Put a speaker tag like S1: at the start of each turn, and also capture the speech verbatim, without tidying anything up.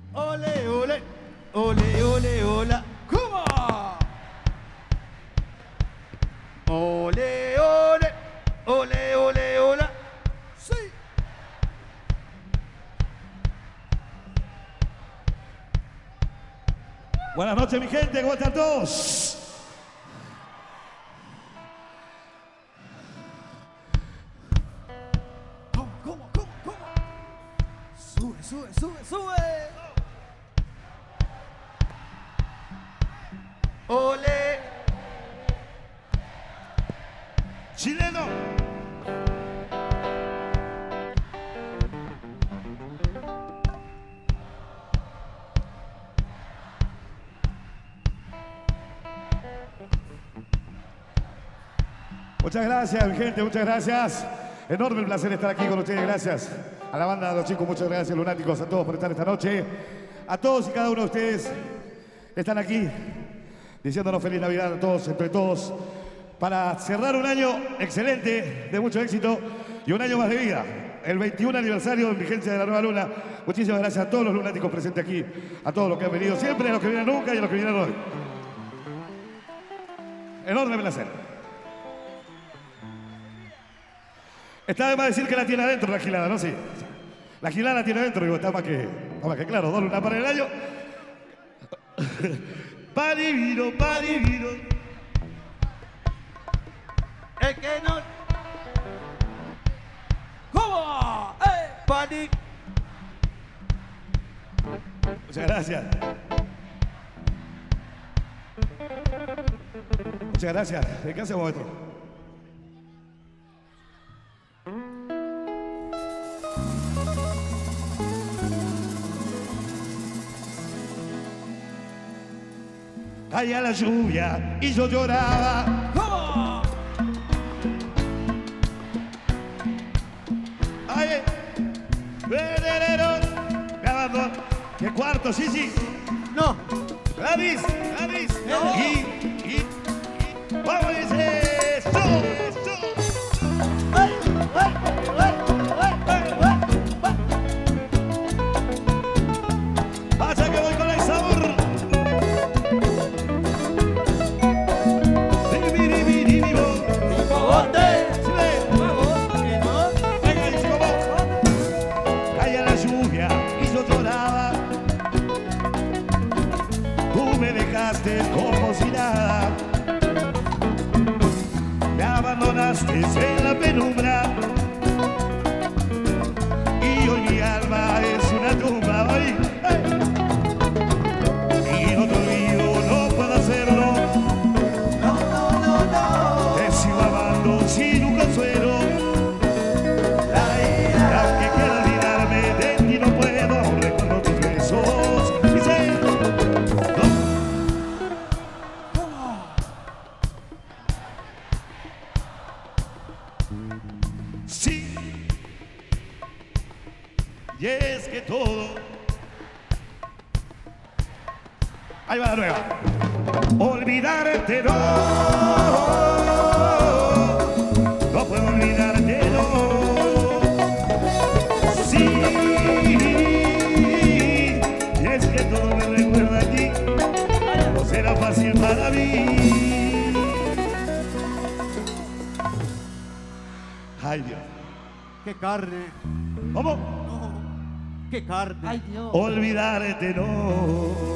S1: Ole, ole, ole, ole, hola. ¿Cómo? Ole, ole, ole, ole, hola. Sí.
S2: Buenas noches, mi gente, ¿cómo están todos?
S1: ¿Cómo, cómo, cómo, cómo? Sube, sube, sube, sube. Ole.
S2: Chileno. Muchas gracias, mi gente, muchas gracias. Enorme el placer estar aquí con ustedes, gracias. A la banda, a los chicos, muchas gracias, lunáticos, a todos por estar esta noche. A todos y cada uno de ustedes están aquí diciéndonos feliz Navidad a todos, entre todos, para cerrar un año excelente, de mucho éxito y un año más de vida. El veintiún aniversario de vigencia de la Nueva Luna. Muchísimas gracias a todos los lunáticos presentes aquí, a todos los que han venido siempre, a los que vienen nunca y a los que vienen hoy. Enorme placer. Está de más decir que la tiene adentro la gilada, ¿no? Sí. La gilada la tiene adentro, digo, está más que, está más que claro, dos lunas para el año. Pa' divino, pa' divino.
S1: Es que no. ¿Cómo? ¡Eh! Pani.
S2: Muchas gracias. Muchas gracias. ¿Qué hacemos esto? Caía la lluvia y yo lloraba.
S1: ¿Cómo?
S2: Ay, vererero, me abandonó. ¿Qué cuarto? Sí, sí.
S1: No.
S2: Gladys, Gladys.
S1: No.
S2: Y, y, y. ¿Cómo dice esto? Esto.
S1: ¡Ay! ¡Ay! ¡Ay! ¡Ay! ¡Ay! ¡Ay!
S2: Pasa que voy con el sabor. Caía la lluvia y yo lloraba. Tú me dejaste como si nada. Me abandonaste en la penumbra. Y hoy mi alma es una tumba. Hoy, ¡hey! Y no te olvido, no puedo hacerlo.
S1: No, no, no, no.
S2: Te sigo amando sin un consuelo.
S1: La ira.
S2: Aunque quiera olvidarme de ti no puedo. Recuerdo tus besos. Y sé, no. Sí. Y es que todo. Ahí va la nueva. Olvidarte no. No puedo olvidarte no. Sí. Y es que todo me recuerda a ti. No será fácil para mí. Ay, Dios.
S1: ¡Qué carne!
S2: ¿Cómo?
S1: No. ¡Qué carne!
S3: Ay, Dios.
S2: Olvidarte no.